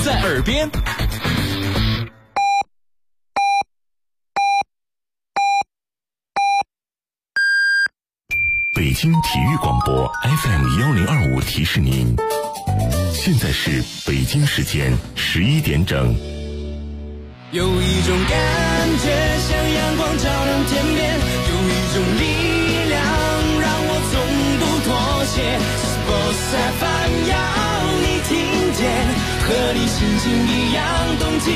在耳边。 北京体育广播 FM1025提示您，现在是北京时间11点整。 有一种感觉像阳光照亮天边，有一种力量让我从不妥协。Sports FM 要你听见，和你心情一样动起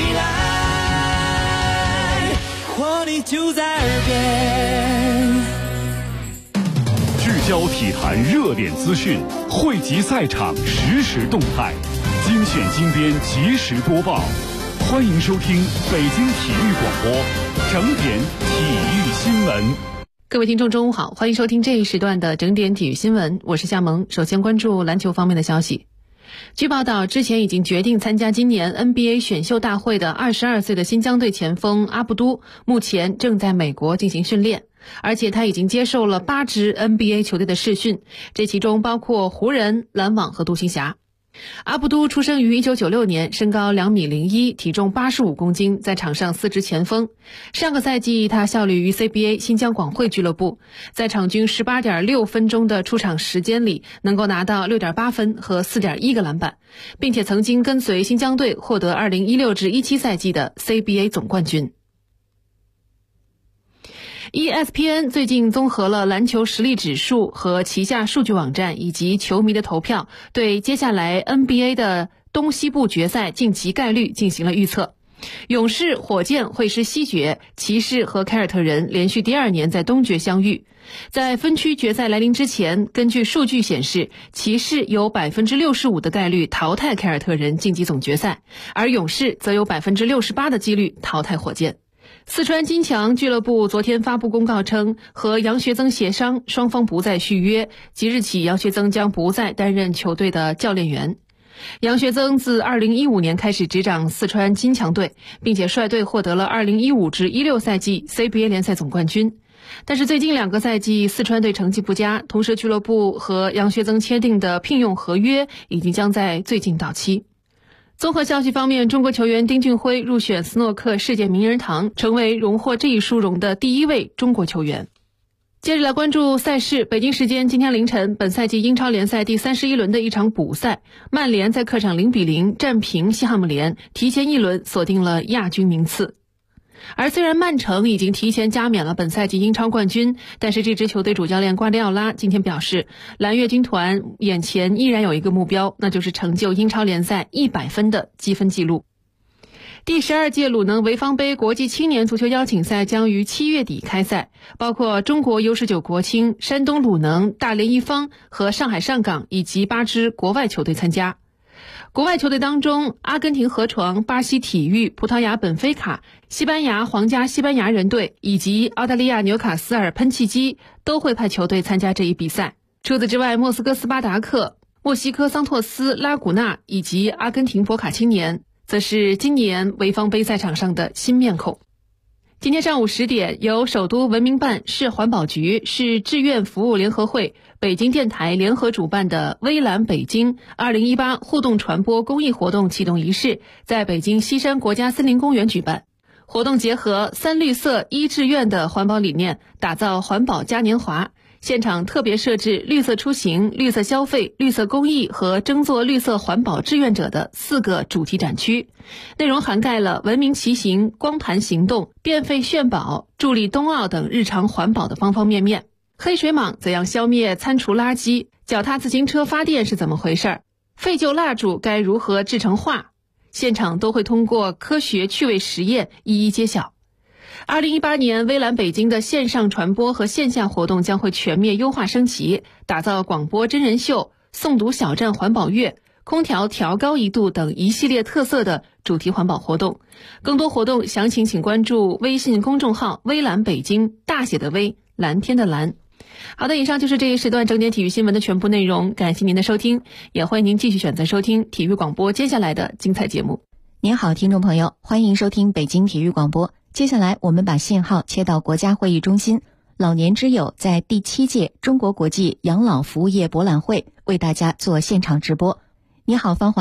来，活力就在耳边。 聚焦体坛热点资讯，汇集赛场实时动态，精选精编及时播报。欢迎收听北京体育广播整点体育新闻。 各位听众中午好，欢迎收听这一时段的整点体育新闻，我是夏萌。首先关注篮球方面的消息。据报道，之前已经决定参加今年 NBA 选秀大会的22岁的新疆队前锋阿布都，目前正在美国进行训练，而且他已经接受了8支 NBA 球队的试训，这其中包括湖人、篮网和独行侠。阿布都出生于1996年，身高2.01米，体重85公斤，在场上司职前锋。上个赛季他效力于 CBA 新疆广汇俱乐部，在场均 18.6 分钟的出场时间里能够拿到 6.8 分和 4.1 个篮板，并且曾经跟随新疆队获得2016至17赛季的 CBA 总冠军。ESPN 最近综合了篮球实力指数和旗下数据网站以及球迷的投票，对接下来 NBA 的东西部决赛晋级概率进行了预测。勇士、火箭会师西决，骑士和凯尔特人连续第2年在东决相遇。在分区决赛来临之前，根据数据显示，骑士有 65% 的概率淘汰凯尔特人晋级总决赛，而勇士则有 68% 的几率淘汰火箭。四川金强俱乐部昨天发布公告称，和杨学增协商，双方不再续约，即日起杨学增将不再担任球队的教练员。杨学增自2015年开始执掌四川金强队，并且率队获得了2015至16赛季 CBA 联赛总冠军。但是最近2个赛季四川队成绩不佳，同时俱乐部和杨学增签订的聘用合约已经将在最近到期。综合消息方面，中国球员丁俊晖入选斯诺克世界名人堂，成为荣获这一殊荣的第1位中国球员。接着来关注赛事。北京时间今天凌晨，本赛季英超联赛第31轮的一场补赛，曼联在客场0-0战平西汉姆联，提前1轮锁定了亚军名次。而虽然曼城已经提前加冕了本赛季英超冠军，但是这支球队主教练瓜迪奥拉今天表示，蓝月军团眼前依然有一个目标，那就是成就英超联赛100分的积分纪录。第12届鲁能潍坊杯国际青年足球邀请赛将于7月底开赛，包括中国 U19 国青、山东鲁能、大连一方和上海上港以及8支国外球队参加。国外球队当中，阿根廷河床、巴西体育、葡萄牙本菲卡、西班牙皇家西班牙人队以及澳大利亚纽卡斯尔喷气机都会派球队参加这一比赛。除此之外，莫斯科斯巴达克、墨西哥桑托斯拉古纳以及阿根廷博卡青年则是今年潍坊杯赛场上的新面孔。今天上午10点，由首都文明办、市环保局、市志愿服务联合会、北京电台联合主办的微蓝北京2018互动传播公益活动启动仪式在北京西山国家森林公园举办。活动结合3绿色1志愿的环保理念，打造环保嘉年华。现场特别设置绿色出行、绿色消费、绿色公益和争做绿色环保志愿者的4个主题展区，内容涵盖了文明骑行、光盘行动、变废炫宝、助力冬奥等日常环保的方方面面。黑水蟒怎样消灭餐厨垃圾？脚踏自行车发电是怎么回事？废旧蜡烛该如何制成画？现场都会通过科学趣味实验一一揭晓。2018年微蓝北京的线上传播和线下活动将会全面优化升级，打造广播真人秀、诵读小站环保月、空调调高1度等一系列特色的主题环保活动。更多活动详情请关注微信公众号微蓝北京，大写的微，蓝天的蓝。好的，以上就是这一时段整点体育新闻的全部内容，感谢您的收听，也欢迎您继续选择收听体育广播接下来的精彩节目。 您好，听众朋友，欢迎收听北京体育广播。接下来我们把信号切到国家会议中心，老年之友在第7届中国国际养老服务业博览会为大家做现场直播。你好，芳华，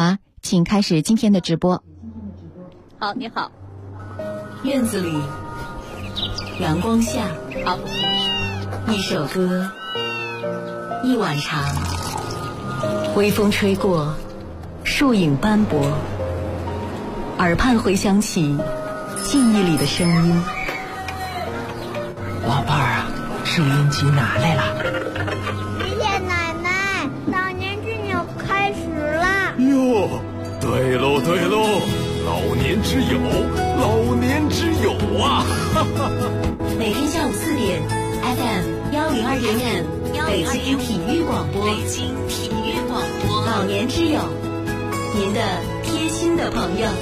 请开始今天的直播。 好，你好。 院子里，阳光下， 好， 一首歌，一碗茶，微风吹过，树影斑驳，耳畔回响起记忆里的声音。 老伴儿啊，收音机拿来了。 爷爷奶奶，老年之友开始了。 哟，对喽对喽，老年之友，老年之友啊！ 每天下午4点 ，FM 102.5，北京体育广播，北京体育广播，老年之友，您的贴心的朋友。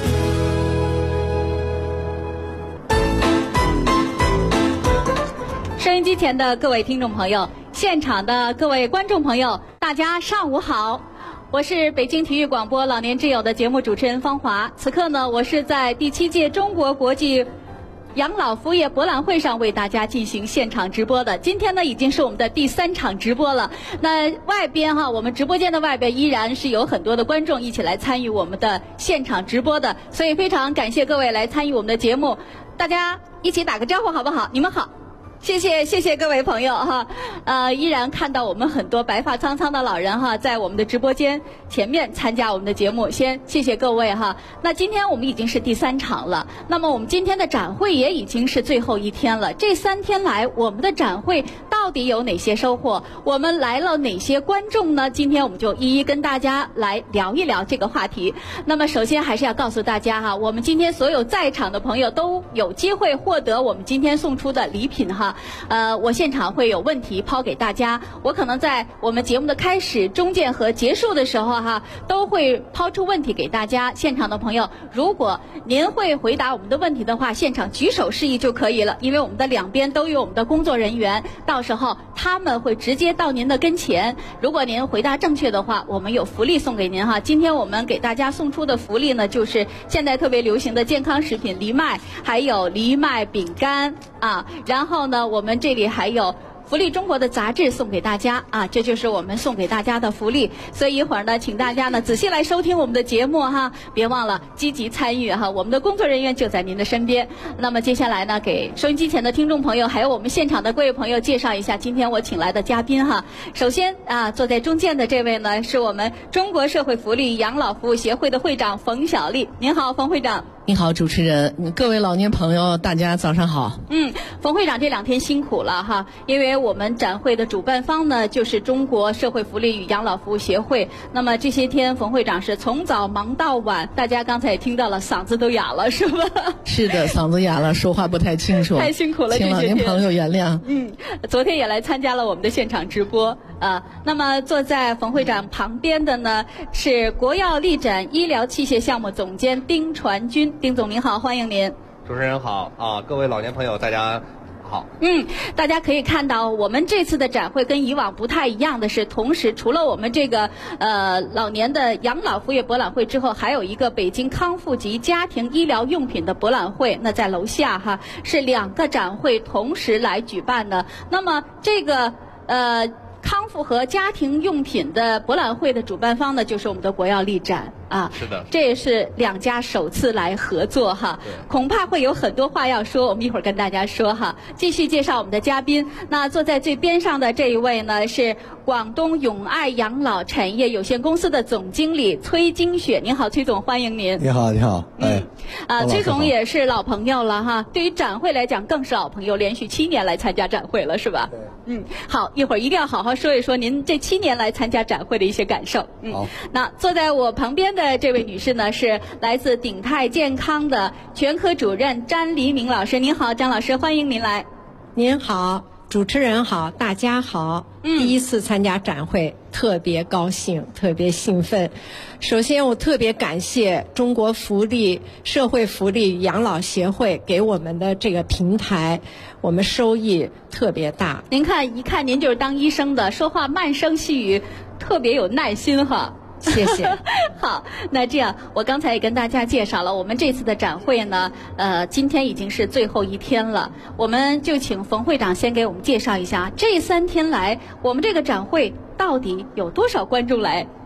收音机前的各位听众朋友，现场的各位观众朋友，大家上午好。我是北京体育广播老年之友的节目主持人方华。此刻呢，我是在第7届中国国际养老服务业博览会上为大家进行现场直播的。今天呢，已经是我们的第3场直播了。那外边我们直播间的外边依然是有很多的观众一起来参与我们的现场直播的，所以非常感谢各位来参与我们的节目。大家一起打个招呼好不好？你们好。谢谢各位朋友哈，依然看到我们很多白发苍苍的老人哈，在我们的直播间前面参加我们的节目，先谢谢各位哈。那今天我们已经是第3场了，那么我们今天的展会也已经是最后一天了。这3天来，我们的展会到底有哪些收获？我们来了哪些观众呢？今天我们就一一跟大家来聊一聊这个话题。那么首先还是要告诉大家哈，我们今天所有在场的朋友都有机会获得我们今天送出的礼品哈。我现场会有问题抛给大家，我可能在我们节目的开始、中间和结束的时候都会抛出问题给大家。现场的朋友，如果您会回答我们的问题的话，现场举手示意就可以了，因为我们的两边都有我们的工作人员，到时候他们会直接到您的跟前。如果您回答正确的话，我们有福利送给您哈。今天我们给大家送出的福利呢，就是现在特别流行的健康食品藜麦，还有藜麦饼干啊。然后呢，我们这里还有福利中国的杂志送给大家啊，这就是我们送给大家的福利。所以一会儿呢，请大家呢仔细来收听我们的节目哈，别忘了积极参与哈，我们的工作人员就在您的身边。那么接下来呢，给收音机前的听众朋友还有我们现场的各位朋友介绍一下今天我请来的嘉宾哈。首先坐在中间的这位呢，是我们中国社会福利养老服务协会的会长冯小丽。您好，冯会长。 你好，主持人，各位老年朋友，大家早上好。 冯会长这2天辛苦了哈，因为我们展会的主办方呢就是中国社会福利与养老服务协会。那么这些天冯会长是从早忙到晚，大家刚才也听到了，嗓子都哑了是吧？ 是的，嗓子哑了，说话不太清楚， 太辛苦了， 请老年朋友原谅。 昨天也来参加了我们的现场直播那么坐在冯会长旁边的呢是国药力展医疗器械项目总监丁传军。丁总您好，欢迎您。 主持人好各位老年朋友大家好。 大家可以看到我们这次的展会跟以往不太一样的是，同时除了我们这个老年的养老服务业博览会之后，还有一个北京康复及家庭医疗用品的博览会，那在楼下是2个展会同时来举办的。那么这个康复和家庭用品的博览会的主办方呢，就是我们的国药力展是的， 这也是2家首次来合作恐怕会有很多话要说，我们一会儿跟大家说继续介绍我们的嘉宾。那坐在最边上的这一位呢，是广东永爱养老产业有限公司的总经理崔金雪。您好，崔总，欢迎您。 你好，你好。 崔总也是老朋友了对于展会来讲更是老朋友，连续7年来参加展会了是吧？ 对。 好，一会儿一定要好好说一说您这7年来参加展会的一些感受。 好。 那坐在我旁边的这位女士呢，是来自鼎泰健康的全科主任詹黎明老师。您好，张老师，欢迎您来。 您好，主持人好，大家好。第一次参加展会，特别高兴，特别兴奋。首先，我特别感谢中国社会福利养老协会给我们的这个平台，我们收益特别大。 您看，一看您就是当医生的，说话慢声细语，特别有耐心谢谢。 好，那这样我刚才也跟大家介绍了，我们这次的展会呢，今天已经是最后一天了，我们就请冯会长先给我们介绍一下这3天来我们这个展会到底有多少观众来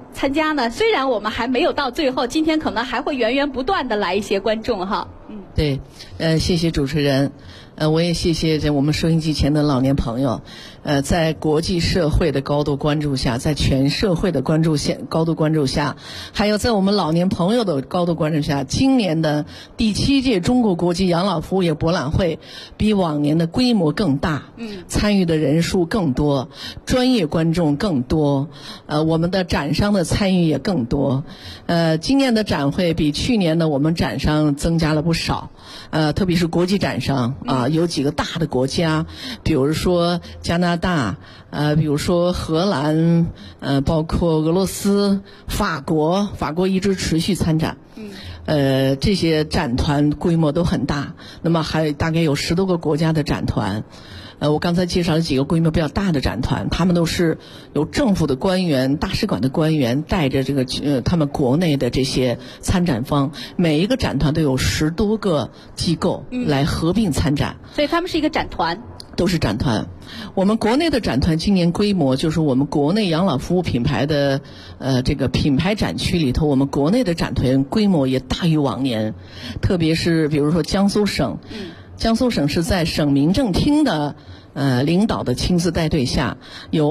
参加呢？虽然我们还没有到最后，今天可能还会源源不断的来一些观众哈。 对，谢谢主持人，我也谢谢我们收音机前的老年朋友，在国际社会的高度关注下，在全社会的高度关注下，还有在我们老年朋友的高度关注下，今年的第7届中国国际养老服务业博览会比往年的规模更大，参与的人数更多，专业观众更多，我们的展商的参与也更多，今年的展会比去年的我们展商增加了不少，特别是国际展商有几个大的国家，比如说加拿大，比如说荷兰，包括俄罗斯、法国一直持续参展。这些展团规模都很大，那么还大概有10多个国家的展团。我刚才介绍了几个规模比较大的展团，他们都是有政府的官员、大使馆的官员带着这个他们国内的这些参展方，每一个展团都有10多个机构来合并参展， 所以他们是一个展团。 都是展团。我们国内的展团今年规模，就是我们国内养老服务品牌的这个品牌展区里头，我们国内的展团规模也大于往年，特别是比如说江苏省，江苏省是在省民政厅的领导的亲自带队下，有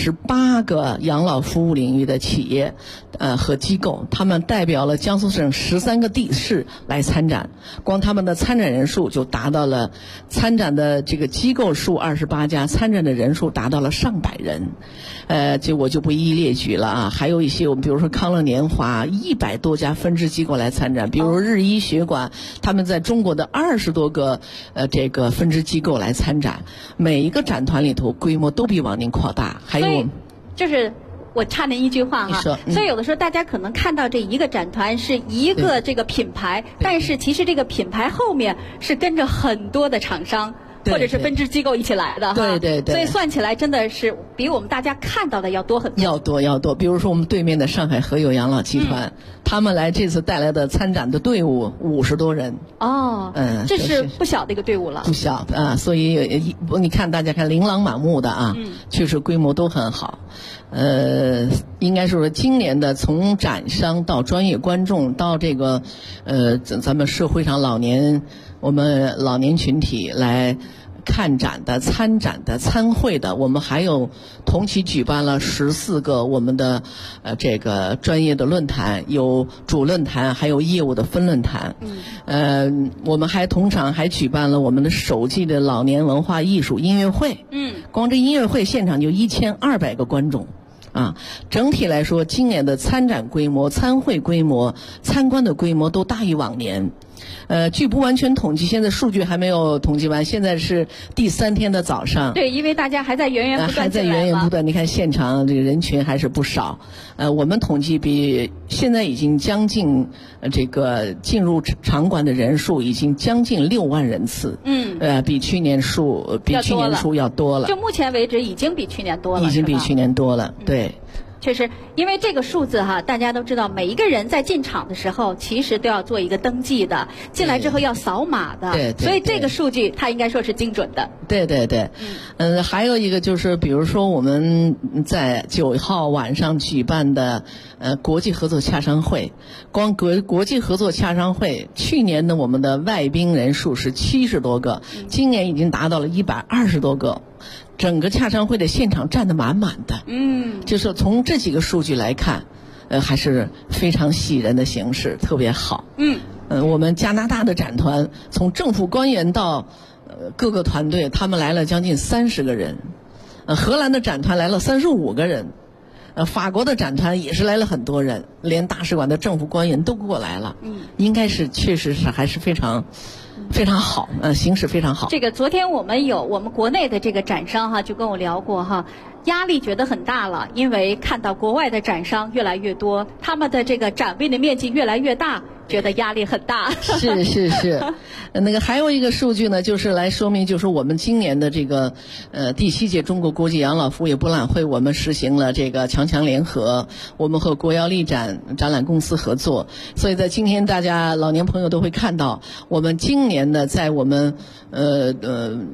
28个养老服务领域的企业和机构，他们代表了江苏省13个地市来参展，光他们的参展人数就达到了，参展的这个机构数28家，参展的人数达到了上百人，我就不一一列举了啊。还有一些我们比如说康乐年华100多家分支机构来参展，比如日医学馆，他们在中国的20多个这个分支机构来参展，每一个展团里头规模都比往年扩大。还有就是我插您一句话哈，所以有的时候大家可能看到这一个展团是一个这个品牌，但是其实这个品牌后面是跟着很多的厂商或者是分支机构一起来的哈。对，所以算起来真的是比我们大家看到的要多很多。 要多。比如说我们对面的上海和友养老集团，他们来这次带来的参展的队伍50多人。 这是不小的一个队伍了。 不小的所以你看大家看琳琅满目的确实规模都很好。应该说今年的从展商到专业观众到这个咱们社会上我们老年群体来看展的、参展的、参会的，我们还有同期举办了14个我们的这个专业的论坛，有主论坛，还有业务的分论坛。我们还同场还举办了我们的首季的老年文化艺术音乐会。光这音乐会现场就1200个观众。整体来说，今年的参展规模、参会规模、参观的规模都大于往年。据不完全统计，现在数据还没有统计完，现在是第3天的早上。 对，因为大家还在源源不断。 你看现场这个人群还是不少。我们统计比现在已经将近这个进入场馆的人数已经将近6万人次。比去年数要多了。 就目前为止已经比去年多了。 已经比去年多了，对。 确实，因为这个数字哈，大家都知道，每一个人在进场的时候，其实都要做一个登记的，进来之后要扫码的， 对， 所以这个数据它应该说是精准的。 对，还有一个就是，比如说我们在9号晚上举办的国际合作洽商会，光国际合作洽商会，去年的我们的外宾人数是70多个，今年已经达到了120多个。整个洽商会的现场站得满满的，就是从这几个数据来看，还是非常喜人的形势，特别好。我们加拿大的展团，从政府官员到各个团队，他们来了将近30个人，荷兰的展团来了35个人，法国的展团也是来了很多人，连大使馆的政府官员都过来了。应该是确实是还是非常好，形势非常好。 这个昨天我们国内的这个展商哈，就跟我聊过哈，压力觉得很大了，因为看到国外的展商越来越多，他们的这个展位的面积越来越大，觉得压力很大。 是。那个还有一个数据呢，就是来说明，就是我们今年的这个第7届中国国际养老服务业博览会，我们实行了这个强联合，我们和国药力展览公司合作，所以在今天大家老年朋友都会看到，我们今年的在我们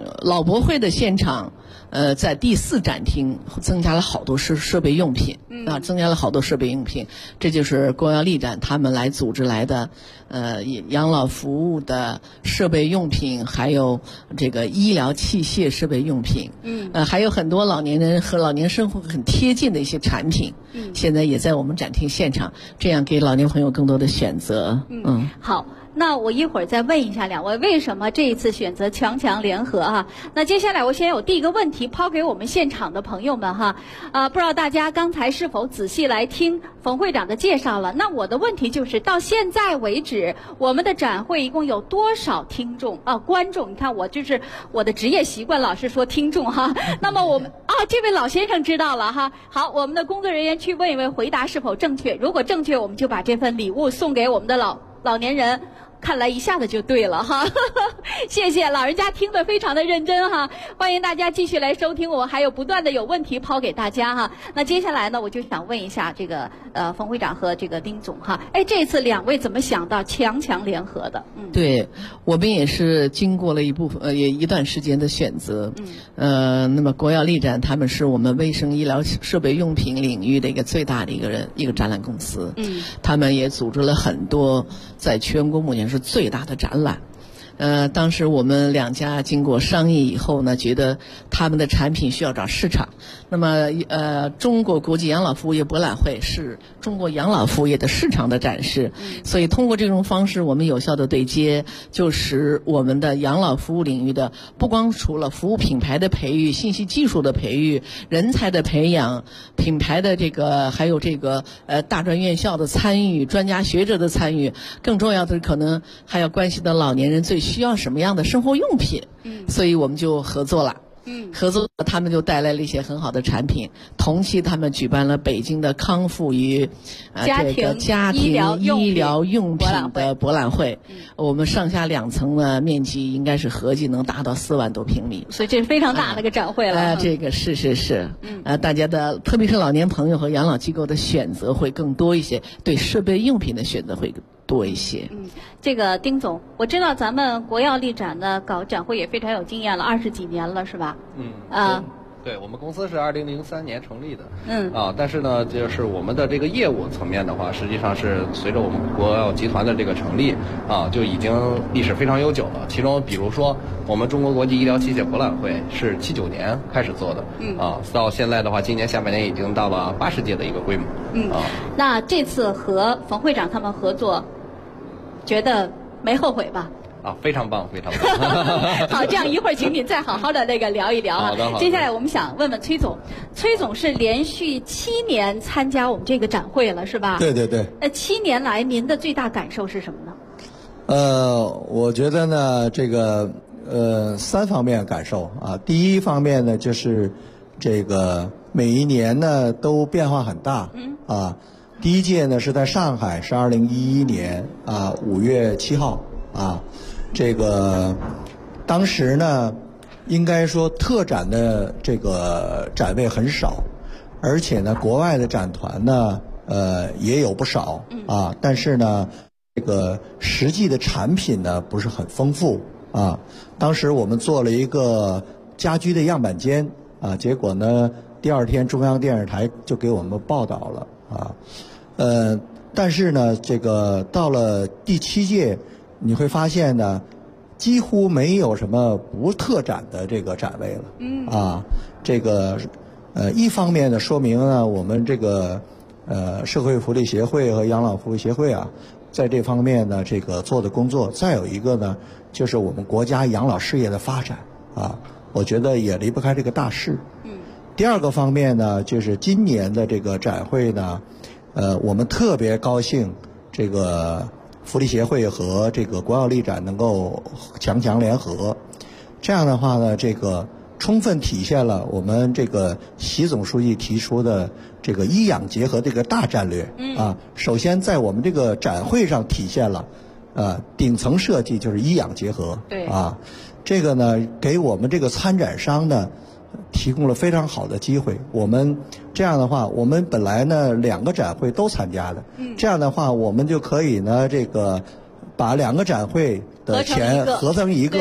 老博会的现场，在第4展厅增加了好多设备用品，增加了好多设备用品，这就是国药力展他们来组织来的，养老服务的设备用品，还有这个医疗器械设备用品，还有很多老年人和老年生活很贴近的一些产品，现在也在我们展厅现场，这样给老年朋友更多的选择。 好。那我一会儿再问一下两位，为什么这一次选择强强联合啊？那接下来我先有第一个问题抛给我们现场的朋友们哈，不知道大家刚才是否仔细来听冯会长的介绍了？那我的问题就是，到现在为止，我们的展会一共有多少听众观众？你看我就是我的职业习惯，老是说听众哈。那么我们这位老先生知道了哈。好，我们的工作人员去问一问，回答是否正确。如果正确，我们就把这份礼物送给我们的老年人。看来一下子就对了哈，谢谢老人家听得非常的认真哈，欢迎大家继续来收听，我还有不断的有问题抛给大家哈。那接下来呢，我就想问一下这个冯会长和这个丁总哈，这次两位怎么想到强强联合的？ 对，我们也是经过了一段时间的选择，那么国药力展他们是我们卫生医疗设备用品领域的一个最大的一个展览公司，他们也组织了很多在全国目前是最大的展览。当时我们两家经过商议以后呢，觉得他们的产品需要找市场。那么中国国际养老服务业博览会是中国养老服务业的市场的展示，所以通过这种方式我们有效的对接，就使我们的养老服务领域的不光除了服务品牌的培育、信息技术的培育、人才的培养、品牌的还有大专院校的参与、专家学者的参与，更重要的可能还要关系到老年人最需要什么样的生活用品，所以我们就合作了。合作他们就带来了一些很好的产品。同期他们举办了北京的康复与家庭医疗用品的博览会，我们上下2层的面积应该是合计能达到4万多平米， 所以这是非常大的一个展会了。 这个是大家的特别是老年朋友和养老机构的选择会更多一些，对设备用品的选择会多一些。 这个丁总，我知道咱们国药力展呢搞展会也非常有经验了，20几年了是吧？ 对，我们公司是2003年成立的。但是呢，就是我们的这个业务层面的话，实际上是随着我们国药集团的这个成立就已经历史非常悠久了。其中比如说我们中国国际医疗器械博览会是79年开始做的，到现在的话，今年下半年已经到了80届的一个规模。 那这次和冯会长他们合作，觉得没后悔吧？ 非常棒，非常棒。 好，这样一会儿请你再好好的聊一聊好的。 接下来我们想问问崔总，崔总是连续7年参加我们这个展会了，是吧？ 对对对。 7年来您的最大感受是什么呢？ 我觉得呢，这个3方面感受第一方面呢，就是这个每一年呢都变化很大第一届呢是在上海，是2011年5月7号这个当时呢应该说特展的这个展位很少，而且呢国外的展团呢也有不少但是呢这个实际的产品呢不是很丰富当时我们做了一个家居的样板间结果呢第2天中央电视台就给我们报道了但是呢这个到了第7届你会发现呢几乎没有什么不特展的这个展位了这个一方面呢说明呢我们这个社会福利协会和养老服务协会在这方面呢这个做的工作，再有一个呢就是我们国家养老事业的发展我觉得也离不开这个大势第2个方面呢就是今年的这个展会呢我们特别高兴这个福利协会和这个国药力展能够强强联合，这样的话呢这个充分体现了我们这个习总书记提出的这个医养结合这个大战略首先在我们这个展会上体现了顶层设计就是医养结合这个呢给我们这个参展商呢提供了非常好的机会。我们这样的话，我们本来呢2个展会都参加的这样的话我们就可以呢这个把2个展会的钱合成一个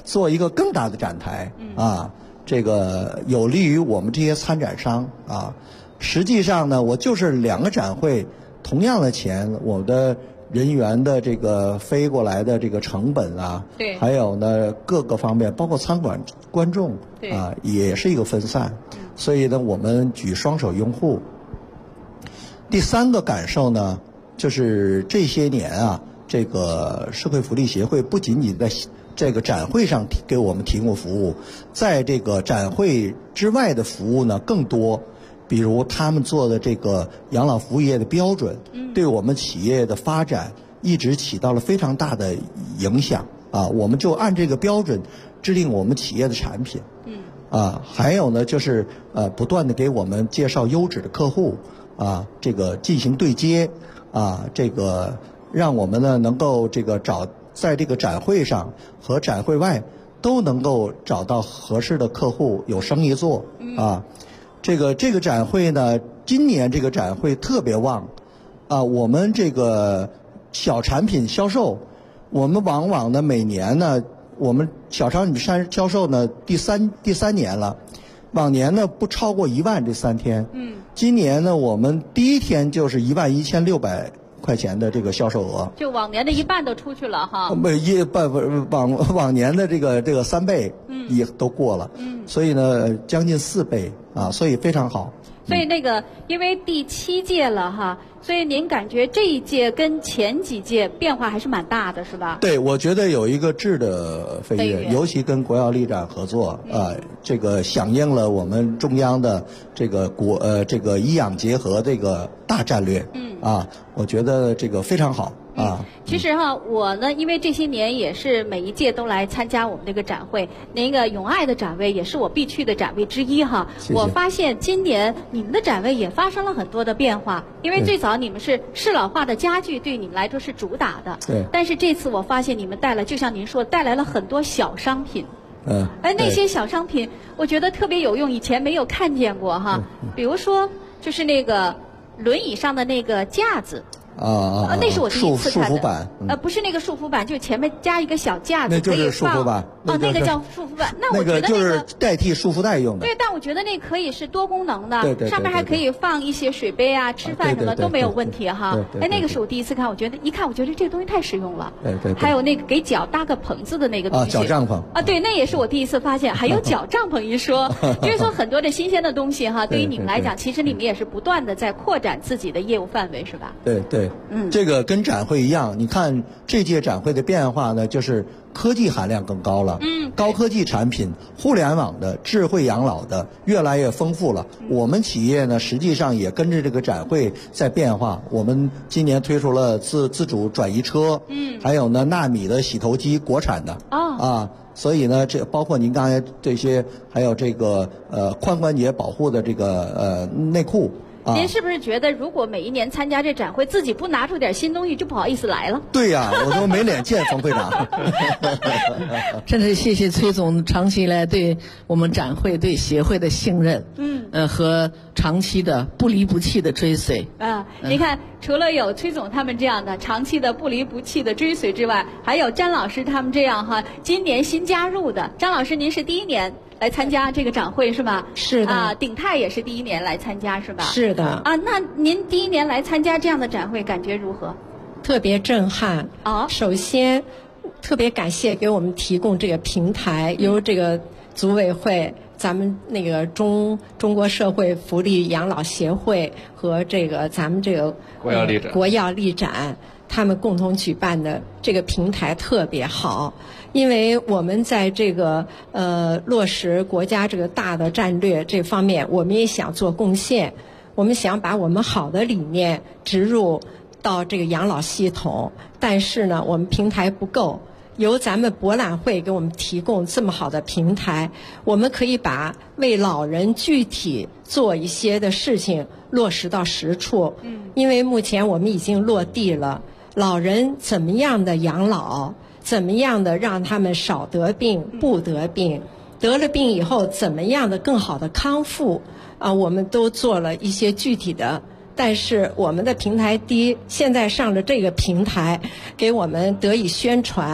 做一个更大的展台啊，这个有利于我们这些参展商啊。实际上呢，我就是2个展会同样的钱，我的人员的这个飞过来的这个成本啊， 对， 还有呢各个方面，包括参观观众啊，也是一个分散。所以呢，我们举双手拥护。第3个感受呢，就是这些年啊，这个社会福利协会不仅仅在这个展会上给我们提供服务，在这个展会之外的服务呢更多。比如他们做的这个养老服务业的标准，对我们企业的发展一直起到了非常大的影响啊。我们就按这个标准制定我们企业的产品。还有呢，就是不断的给我们介绍优质的客户啊，这个进行对接啊，这个让我们呢能够这个在这个展会上和展会外都能够找到合适的客户，有生意做啊。这个展会呢，今年这个展会特别旺啊。我们这个小产品销售，我们往往呢每年呢，我们小产品销售呢第三年了，往年呢不超过1万这3天。今年呢我们第1天就是11600块钱的这个销售额， 就往年的1半都出去了哈。 往年的这个3倍也都过了，所以呢将近4倍啊，所以非常好。 所以因为第7届了哈，所以您感觉这一届跟前几届变化还是蛮大的，是吧？ 对，我觉得有一个质的飞跃，尤其跟国药力展合作这个响应了我们中央的这个这个医养结合这个大战略。我觉得这个非常好啊。 其实哈，我呢，因为这些年也是每一届都来参加我们这个展会，永爱的展位也是我必去的展位之一哈。 谢谢。 我发现今年你们的展位也发生了很多的变化，因为最早你们是适老化的家具，对你们来说是主打的。 对。 但是这次我发现你们就像您说，带来了很多小商品。那些小商品我觉得特别有用，以前没有看见过哈。比如说，就是轮椅上的那个架子。那是我第一次看的。 束缚板。 不是那个束缚板，就前面加一个小架子， 那就是束缚板。 那个叫束缚板。那我觉得就是代替束缚带用的。 对，但我觉得那可以是多功能的， 对， 上面还可以放一些水杯啊、吃饭什么都没有问题哈。那个是我第一次看，我觉得这个东西太实用了。 对。 还有那个给脚搭个棚子的那个东西。 脚帐篷。 对，那也是我第一次发现，还有脚帐篷一说，就是说很多的新鲜的东西哈，对于你们来讲，其实你们也是不断的在扩展自己的业务范围，是吧？ 对。这个跟展会一样，你看这届展会的变化呢，就是科技含量更高了，高科技产品、互联网的、智慧养老的越来越丰富了。我们企业呢，实际上也跟着这个展会在变化。我们今年推出了自主转移车，还有呢纳米的洗头机，国产的所以呢，这包括您刚才这些，还有这个髋关节保护的这个内裤。 您是不是觉得，如果每一年参加这展会，自己不拿出点新东西，就不好意思来了？ 对呀，我都没脸见冯会长。 真是谢谢崔总长期以来对我们展会、对协会的信任，和长期的不离不弃的追随。 你看，除了有崔总他们这样的长期的不离不弃的追随之外，还有詹老师他们这样哈，今年新加入的。张老师，您是第1年来参加这个展会是吧？ 是的。 鼎泰也是第1年来参加是吧？ 是的。 那您第1年来参加这样的展会，感觉如何？ 特别震撼。首先，特别感谢给我们提供这个平台，由这个组委会、咱们那个中国社会福利养老协会和咱们这个国药力展，他们共同举办的这个平台特别好。因为我们在这个落实国家这个大的战略这方面，我们也想做贡献，我们想把我们好的理念植入到这个养老系统，但是呢，我们平台不够。由咱们博览会给我们提供这么好的平台，我们可以把为老人具体做一些的事情落实到实处。因为目前我们已经落地了，老人怎么样的养老，怎么样的让他们少得病、不得病，得了病以后怎么样的更好的康复我们都做了一些具体的。但是我们的平台现在上了这个平台，给我们得以宣传。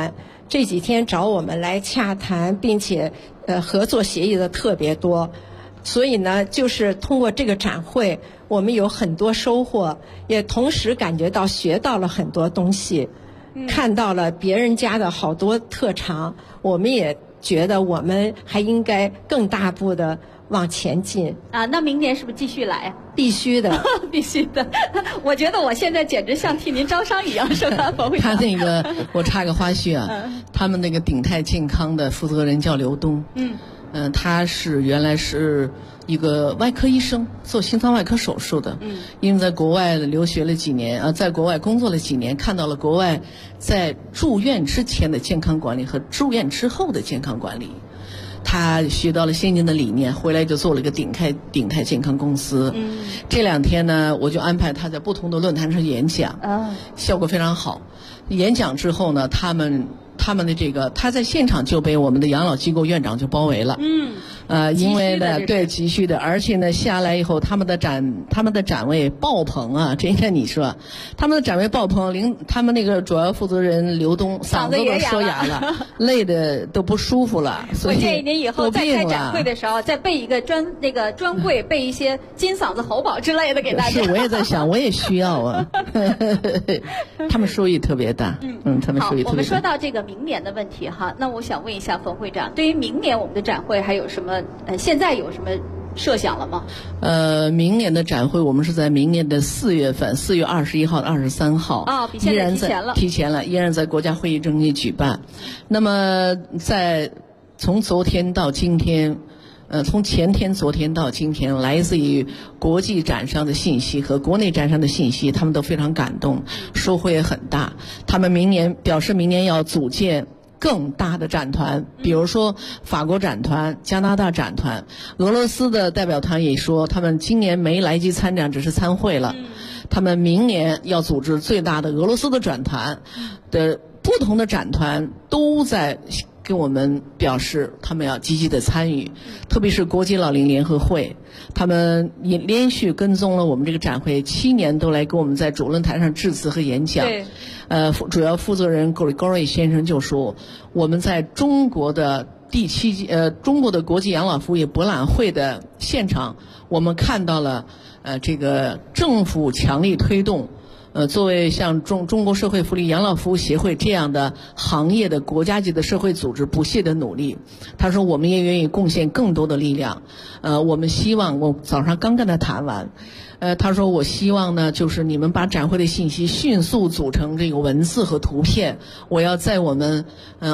这几天找我们来洽谈，并且合作协议的特别多。所以呢，就是通过这个展会，我们有很多收获，也同时感觉到学到了很多东西，看到了别人家的好多特长，我们也觉得我们还应该更大步的往前进啊！那明年是不是继续来啊？ 必须的， 必须的。我觉得我现在简直像替您招商一样，是吧，冯会长？ 他那个，我插个花絮啊，他们那个鼎泰健康的负责人叫刘东，他原来是一个外科医生，做心脏外科手术的，因为在国外留学了几年，在国外工作了几年，看到了国外在住院之前的健康管理和住院之后的健康管理。他学到了先进的理念，回来就做了一个鼎泰健康公司。这2天呢，我就安排他在不同的论坛上演讲，效果非常好。演讲之后呢，他们的这个他在现场就被我们的养老机构院长就包围了。因为呢，对，急需的，而且呢，下来以后他们的展位爆棚啊！这个你说，他们的展位爆棚，他们那个主要负责人刘东嗓子都说哑了，累的都不舒服了。所以我建议您以后在开展会的时候，再备一个专柜，备一些金嗓子喉宝之类的给大家。 是，我也在想，我也需要啊。他们收益特别大，他们收益特别大。 好，我们说到这个明年的问题哈，那我想问一下冯会长，对于明年我们的展会还有什么？现在有什么设想了吗？ 明年的展会我们是在明年的4月份，4月21号到23号， 比现在提前了，依然在国家会议中心举办。那么从昨天到今天，从前天、昨天到今天，来自于国际展商的信息和国内展商的信息，他们都非常感动，收获也很大。他们表示明年要组建更大的展团，比如说法国展团、加拿大展团，俄罗斯的代表团也说，他们今年没来及参展，只是参会了。他们明年要组织最大的俄罗斯的展团的不同的展团都在跟我们表示他们要积极的参与，特别是国际老龄联合会，他们也连续跟踪了我们这个展会7年，都来给我们在主论坛上致辞和演讲。主要负责人 Grigori 先生就说，我们在中国的中国的国际养老服务业博览会的现场，我们看到了这个政府强力推动。作为像中国社会福利养老服务协会这样的行业的国家级的社会组织不懈的努力，他说我们也愿意贡献更多的力量。我们希望，我早上刚跟他谈完，他说我希望呢，就是你们把展会的信息迅速组成这个文字和图片，我要在我们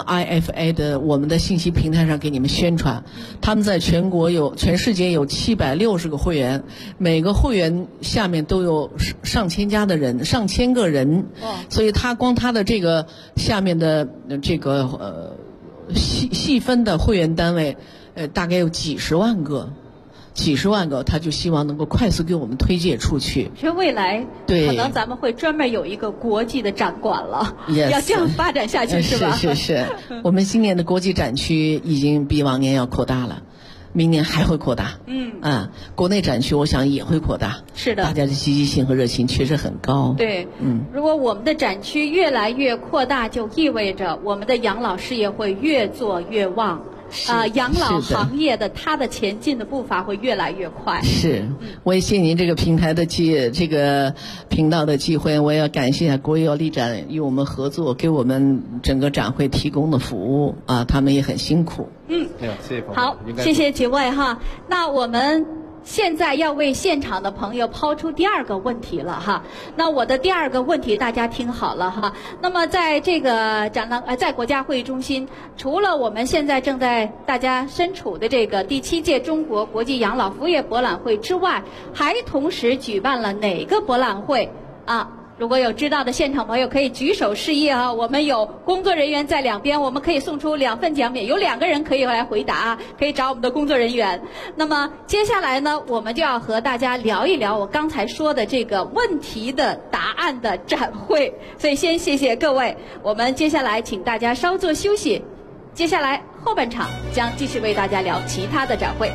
IFA 的我们的信息平台上给你们宣传。他们在全世界有760个会员，每个会员下面都有上千个人，所以他的这个下面的这个细分的会员单位，大概有几十万个，他就希望能够快速给我们推介出去。 所以未来可能咱们会专门有一个国际的展馆了，要这样发展下去，是吧？ 是，我们今年的国际展区已经比往年要扩大了。明年还会扩大，国内展区我想也会扩大， 是的， 大家的积极性和热情确实很高。 对，如果我们的展区越来越扩大，就意味着我们的养老事业会越做越旺。养老行业的它的前进的步伐会越来越快。 是，我也谢您这个平台的这个频道的机会，我也要感谢国药力展与我们合作，给我们整个展会提供的服务啊，他们也很辛苦。 谢谢。 好，谢谢几位哈。那我们现在要为现场的朋友抛出第2个问题了哈。那我的第2个问题大家听好了哈。那么在这个在国家会议中心，除了我们现在正在大家身处的这个第7届中国国际养老服务业博览会之外，还同时举办了哪个博览会啊？如果有知道的现场朋友可以举手示意啊，我们有工作人员在两边，我们可以送出2份奖品，有2个人可以来回答，可以找我们的工作人员。那么接下来呢，我们就要和大家聊一聊我刚才说的这个问题的答案的展会。所以先谢谢各位，我们接下来请大家稍作休息，接下来后半场将继续为大家聊其他的展会。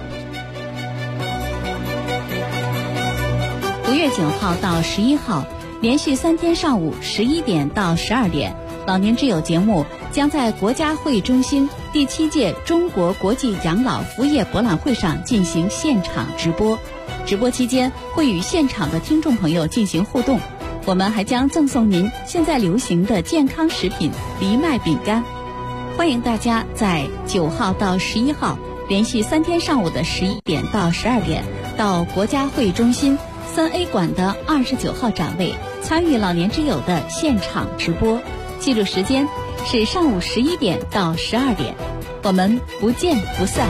9月9号到11号。连续3天上午11点到12点， 老年之友节目将在国家会议中心第7届中国国际养老服务业博览会上进行现场直播。直播期间会与现场的听众朋友进行互动，我们还将赠送您现在流行的健康食品藜麦饼干。欢迎大家在9号到11号连续3天上午的11点到12点到国家会议中心3A 馆的29号展位参与老年之友的现场直播。记住时间是上午11点到12点，我们不见不散。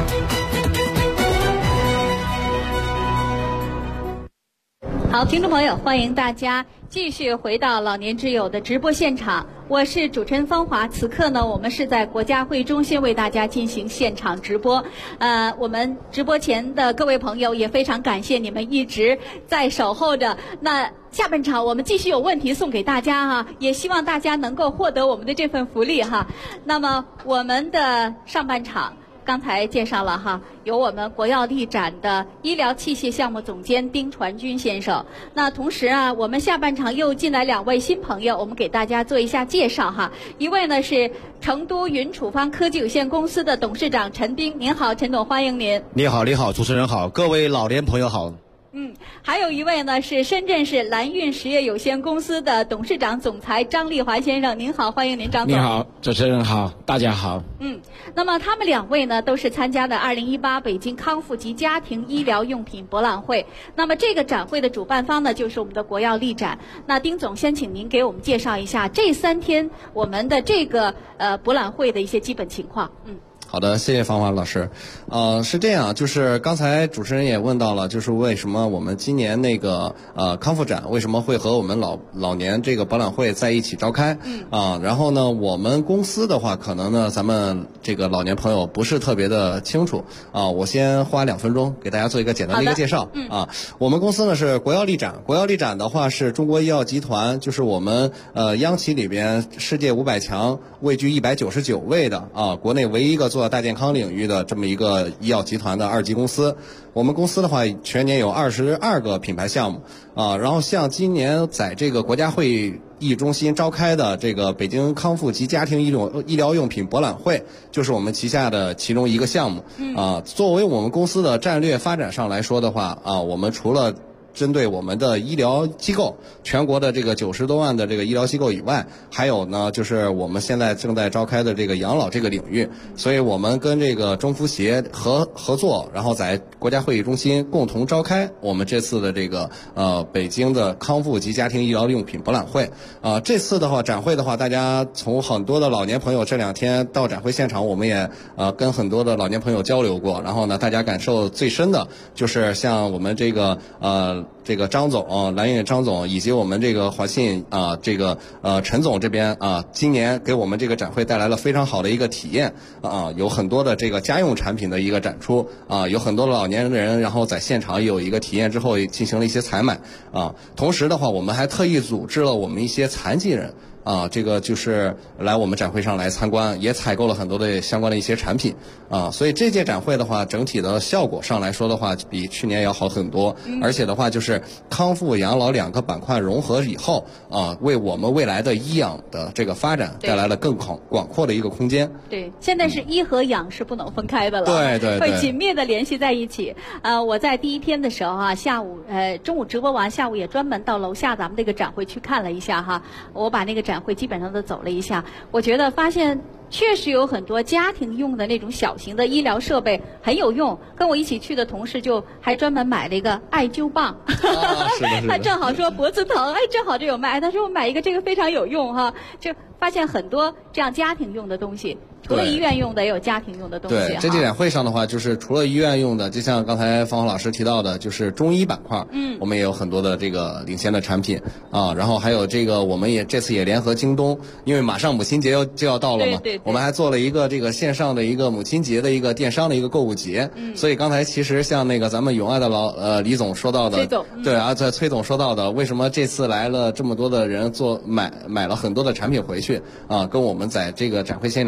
好，听众朋友，欢迎大家继续回到老年之友的直播现场，我是主持人芳华。此刻呢，我们是在国家会议中心为大家进行现场直播。我们直播前的各位朋友也非常感谢你们一直在守候着。那下半场我们继续有问题送给大家哈，也希望大家能够获得我们的这份福利哈。那么我们的上半场刚才介绍了哈，有我们国药力展的医疗器械项目总监丁传军先生。那同时啊，我们下半场又进来2位新朋友，我们给大家做一下介绍哈。一位呢是成都云处方科技有限公司的董事长陈斌，您好，陈总，欢迎您。 你好，你好，主持人好，各位老年朋友好。 还有一位呢是深圳市蓝运实业有限公司的董事长总裁张立华先生，您好，欢迎您，张总。 你好，主持人好，大家好。 那么他们2位呢都是参加的2018北京康复及家庭医疗用品博览会。那么这个展会的主办方呢就是我们的国药力展。那丁总，先请您给我们介绍一下这3天我们的这个博览会的一些基本情况。 好的，谢谢芳华老师。是这样，就是刚才主持人也问到了，就是为什么我们今年那个康复展为什么会和我们老年这个博览会在一起召开？然后呢，我们公司的话，可能呢咱们这个老年朋友不是特别的清楚我先花2分钟给大家做一个简单的一个介绍我们公司呢是国药力展，国药力展的话是中国医药集团，就是我们央企里边世界500强位居199位的国内唯一一个做大健康领域的这么一个医药集团的2级公司。我们公司的话全年有22个品牌项目然后像今年在这个国家会议中心召开的这个北京康复及家庭医疗用品博览会，就是我们旗下的其中一个项目作为我们公司的战略发展上来说的话我们除了针对我们的医疗机构，全国的这个90多万的这个医疗机构以外，还有呢就是我们现在正在召开的这个养老这个领域，所以我们跟这个中福协合作，然后在国家会议中心共同召开我们这次的这个北京的康复及家庭医疗用品博览会这次的话展会的话，大家从很多的老年朋友这2天到展会现场，我们也跟很多的老年朋友交流过，然后呢大家感受最深的就是像我们这个张总蓝运张总以及我们这个华信陈总这边今年给我们这个展会带来了非常好的一个体验有很多的这个家用产品的一个展出有很多老年人然后在现场有一个体验之后进行了一些采买同时的话我们还特意组织了我们一些残疾人这个就是来我们展会上来参观，也采购了很多的相关的一些产品所以这届展会的话，整体的效果上来说的话，比去年要好很多而且的话就是康复养老2个板块融合以后为我们未来的医养的这个发展带来了更广阔的一个空间。 对，现在是医和养是不能分开的了， 对， 会紧密的联系在一起我在第1天的时候下午中午直播完，下午也专门到楼下咱们这个展会去看了一下我把那个展会基本上都走了一下，我觉得发现确实有很多家庭用的那种小型的医疗设备很有用。跟我一起去的同事就还专门买了一个艾灸棒他正好说脖子疼正好这有卖，他说我买一个这个非常有用就发现很多这样家庭用的东西，除了医院用的也有家庭用的东西。 对，这届展会上的话，就是除了医院用的，就像刚才方老师提到的，就是中医板块，我们也有很多的这个领先的产品然后还有这个我们也这次也联合京东，因为马上母亲节就要到了嘛， 对， 我们还做了一个这个线上的一个母亲节的一个电商的一个购物节所以刚才其实像那个咱们永爱的李总说到的， 崔总对在崔总说到的，为什么这次来了这么多的人买了很多的产品回去跟我们在这个展会现场之前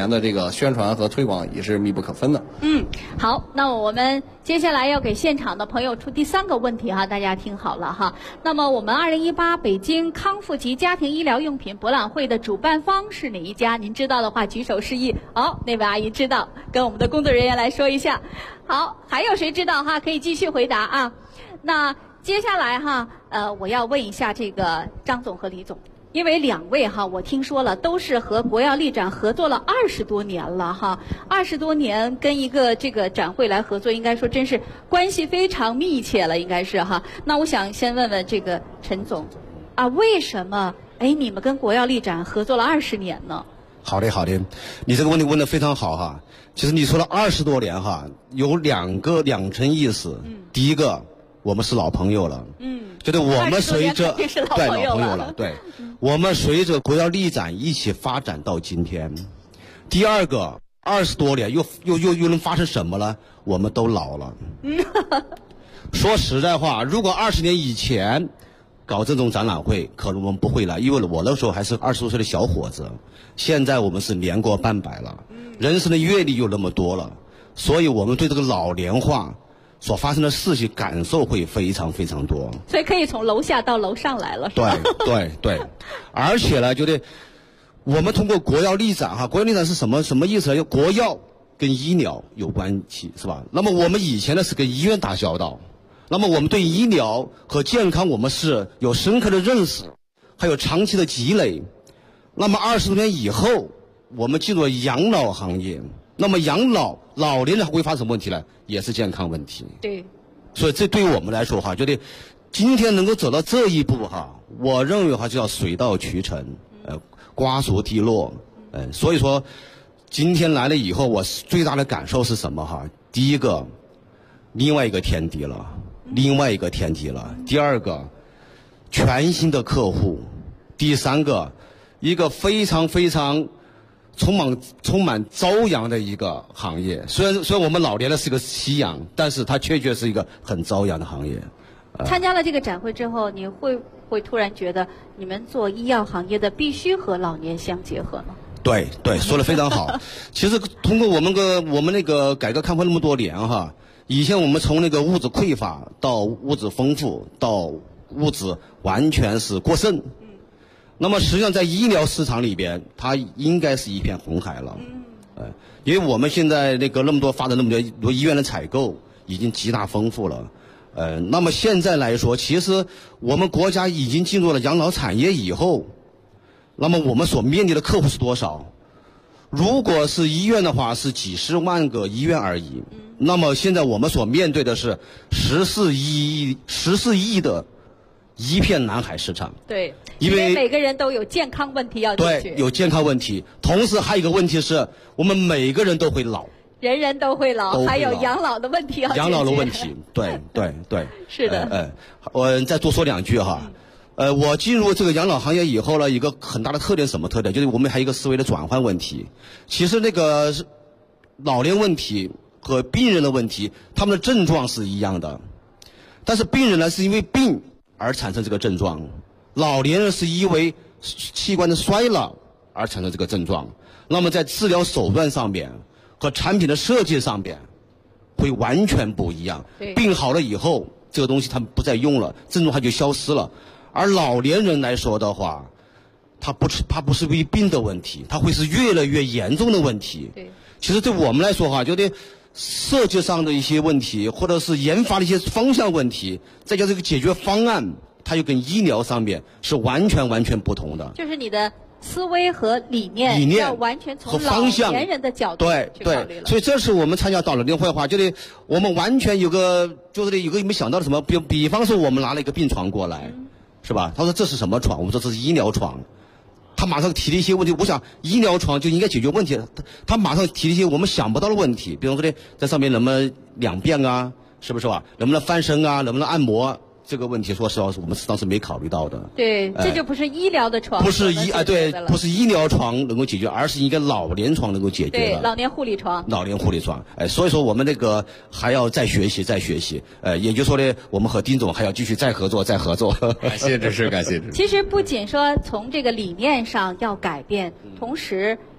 年的这个宣传和推广也是密不可分的。 好，那我们接下来要给现场的朋友出第3个问题哈，大家听好了哈。那么我们2018北京康复及家庭医疗用品博览会的主办方是哪一家？您知道的话举手示意。好，那位阿姨知道，跟我们的工作人员来说一下。好，还有谁知道哈？可以继续回答啊。那接下来哈，我要问一下这个张总和李总。因为2位哈，我听说了都是和国药力展合作了20多年了哈，20多年跟一个这个展会来合作，应该说真是关系非常密切了，应该是哈。那我想先问问这个陈总，啊，为什么你们跟国药力展合作了20年呢？ 好的，你这个问题问得非常好哈。其实你说了20多年哈，有两层意思。第一个，我们是老朋友了。就是我们随着对老朋友了，对，我们随着国药力展一起发展到今天。第二个，20多年又能发生什么呢？我们都老了。说实在话，如果20年以前搞这种展览会，可能我们不会来，因为我那时候还是20多岁的小伙子。现在我们是年过半百了，人生的阅历又那么多了，所以我们对这个老年化所发生的事情感受会非常非常多， 所以可以从楼下到楼上来了，是吧？ 对，而且呢，觉得我们通过国药力展哈，国药力展是什么意思呢？国药跟医疗有关系，是吧？那么我们以前呢是跟医院打交道，那么我们对医疗和健康我们是有深刻的认识，还有长期的积累。那么20多年以后，我们进入了养老行业。那么老年人会发生什么问题呢？也是健康问题。 对。 所以这对于我们来说哈，觉得今天能够走到这一步哈，我认为哈就要水到渠成，瓜熟蒂落。所以说今天来了以后，我最大的感受是什么哈？第一个，另外一个天地了。第二个，全新的客户。第三个，一个非常非常充满朝阳的一个行业。虽然我们老年的是个夕阳，但是它确是一个很朝阳的行业。 参加了这个展会之后，你会不会突然觉得你们做医药行业的必须和老年相结合呢？ 对，说得非常好。其实通过我们那个改革开放那么多年哈，以前我们从那个物质匮乏到物质丰富，到物质完全是过剩。那么实际上在医疗市场里边，它应该是一片红海了。因为我们现在那么多发展那么多医院的采购已经极大丰富了。那么现在来说，其实我们国家已经进入了养老产业以后，那么我们所面对的客户是多少？如果是医院的话，是几十万个医院而已。那么现在我们所面对的是14亿的一片蓝海市场。 对，因为每个人都有健康问题要解决。 对，有健康问题，同时还有一个问题是我们每个人都会老。 人人都会老，还有养老的问题要解决。 养老的问题，对。 是的。 我再多说2句哈。我进入这个养老行业以后呢，一个很大的特点，什么特点？就是我们还有一个思维的转换问题。其实那个老年问题和病人的问题，他们的症状是一样的，但是病人呢是因为病而产生这个症状，老年人是因为器官的衰老而产生这个症状。那么在治疗手段上面和产品的设计上面会完全不一样。病好了以后，这个东西他们不再用了，症状它就消失了。而老年人来说的话，他不是为病的问题，他会是越来越严重的问题。 对， 其实对我们来说哈，就得设计上的一些问题，或者是研发的一些方向问题，再加这个解决方案，它就跟医疗上面是完全不同的。 就是你的思维和理念要完全从老年人的角度去考虑了。 所以这是我们参加到老年会的话，就是我们完全有个没想到的什么，比方说我们拿了一个病床过来。是吧？他说这是什么床？我们说这是医疗床。他马上提了一些问题，我想医疗床就应该解决问题。他马上提了一些我们想不到的问题，比方说在上面能不能两便啊，是不是吧？能不能翻身啊？能不能按摩？这个问题说实话是我们当时没考虑到的。 对，这就不是医疗的床， 不是医疗床能够解决，而是一个老年床能够解决的。 对，老年护理床。 所以说我们那个还要再学习。也就是说呢，我们和丁总还要继续再合作。 感谢支持。 其实不仅说从这个理念上要改变，同时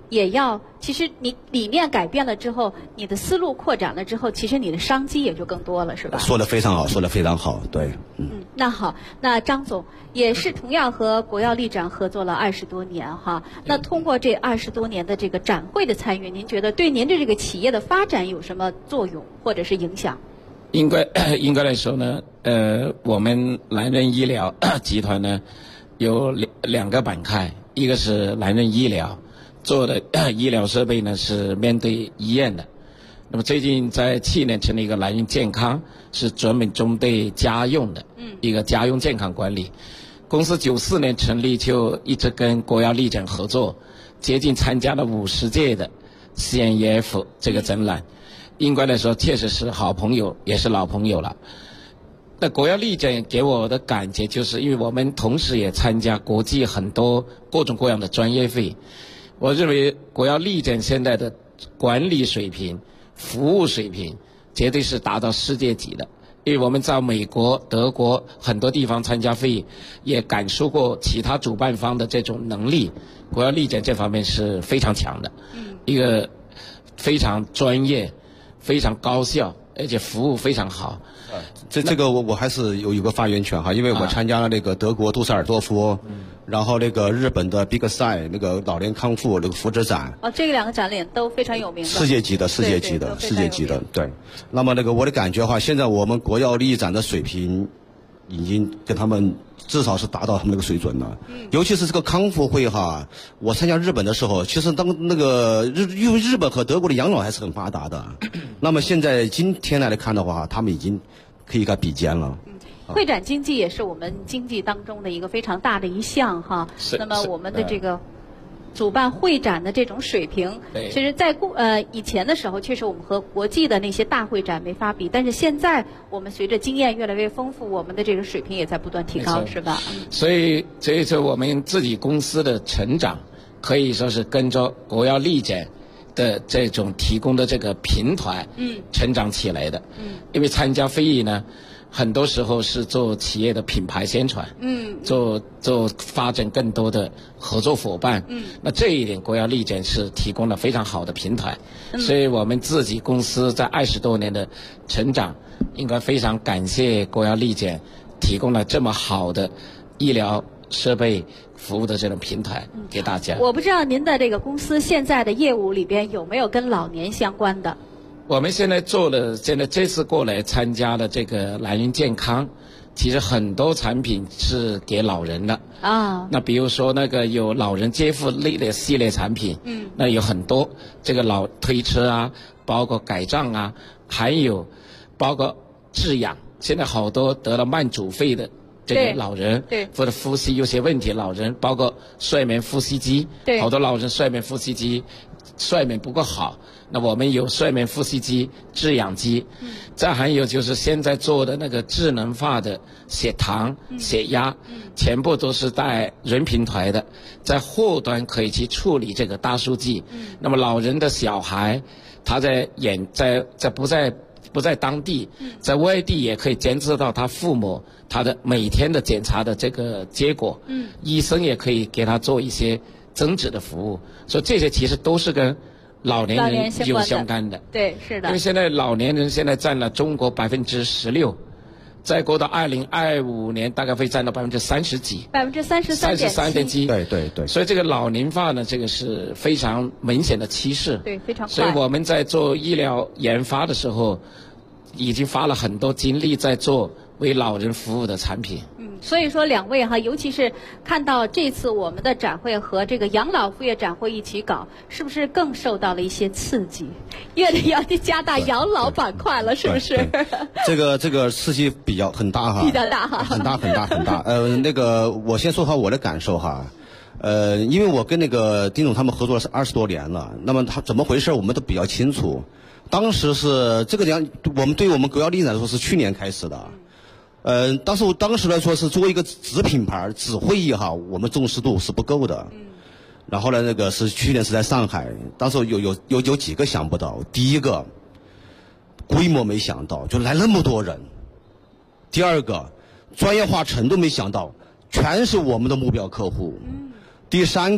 也要，其实你理念改变了之后，你的思路扩展了之后，其实你的商机也就更多了，是吧？ 说得非常好，说得非常好，对。 那好，那张总也是同样和国药力展合作了20多年哈。那通过这20多年的这个展会的参与，您觉得对您的这个企业的发展有什么作用或者是影响？ 应该来说呢，我们南人医疗集团呢有两个板块，一个是南人医疗做的医疗设备呢是面对医院的。那么最近在去年成立一个南人健康，是专门针对家用的一个家用健康管理。公司94年成立就一直跟国药力展合作，接近参加了50届的 CNEF 这个展览。应该来说确实是好朋友，也是老朋友了。那国药力展给我的感觉就是因为我们同时也参加国际很多各种各样的专业会，我认为国药力展现在的管理水平服务水平绝对是达到世界级的，因为我们在美国德国很多地方参加会议也感受过其他主办方的这种能力，国药力展这方面是非常强的，一个非常专业非常高效而且服务非常好。 这个我还是有个发言权哈，因为我参加了那个德国杜塞尔多夫，然后那个日本的 Big Sai 那个老年康复那个福祉展。 这两个展览都非常有名的， 世界级的。对。那么那个我的感觉的话，现在我们国药力展的水平已经跟他们至少是达到他们那个水准了。尤其是这个康复会哈，我参加日本的时候，其实当那个因为日本和德国的养老还是很发达的。那么现在今天来看的话，他们已经可以比肩了。 会展经济也是我们经济当中的一个非常大的一项哈。那么我们的这个主办会展的这种水平，其实在以前的时候，确实我们和国际的那些大会展没法比，但是现在我们随着经验越来越丰富，我们的这个水平也在不断提高，是吧？ 所以这一次我们自己公司的成长，可以说是跟着国药力展的这种提供的这个平台，成长起来的。因为参加会议呢，很多时候是做企业的品牌宣传，做发展更多的合作伙伴，那这一点国药力展是提供了非常好的平台，所以我们自己公司在20多年的成长，应该非常感谢国药力展提供了这么好的医疗设备服务的这种平台给大家。 我不知道您的这个公司现在的业务里边有没有跟老年相关的？ 我们现在这次过来参加的这个南人健康，其实很多产品是给老人的啊。那比如说那个有老人接护类的系列产品，那有很多这个老推车啊，包括改造啊，还有包括治养。现在好多得了慢阻肺的这个老人，或者呼吸有些问题，老人包括睡眠呼吸机，好多老人睡眠呼吸机睡眠不够好，那我们有睡眠呼吸机、制氧机，再还有就是现在做的那个智能化的血糖、血压，全部都是在人平台的，在后端可以去处理这个大数据。那么老人的小孩，他不在当地，在外地也可以监测到他父母他的每天的检查的这个结果，医生也可以给他做一些增值的服务，所以这些其实都是跟老年人有相干的。 对，是的。 因为现在老年人现在占了中国16%，再过到2025年大概会占到30几，33.7%。 对。 所以这个老龄化呢，这个是非常明显的趋势。 对，非常快。 所以我们在做医疗研发的时候，已经花了很多精力在做为老人服务的产品。 所以说两位哈，尤其是看到这次我们的展会和这个养老副业展会一起搞，是不是更受到了一些刺激？越来越加大养老板块了，是不是？ 这个刺激很大哈， 比较大哈， 很大。那个我先说我的感受哈。因为我跟那个丁总他们合作了20多年了，那么他怎么回事我们都比较清楚。当时是这个对于我们国药力展来说是去年开始的。当时来说是作为一个子品牌子会议哈，我们重视度是不够的。然后呢，那个是去年是在上海，当时有几个想不到。第一个，规模没想到，就来那么多人。第二个，专业化程度没想到，全是我们的目标客户。第三个，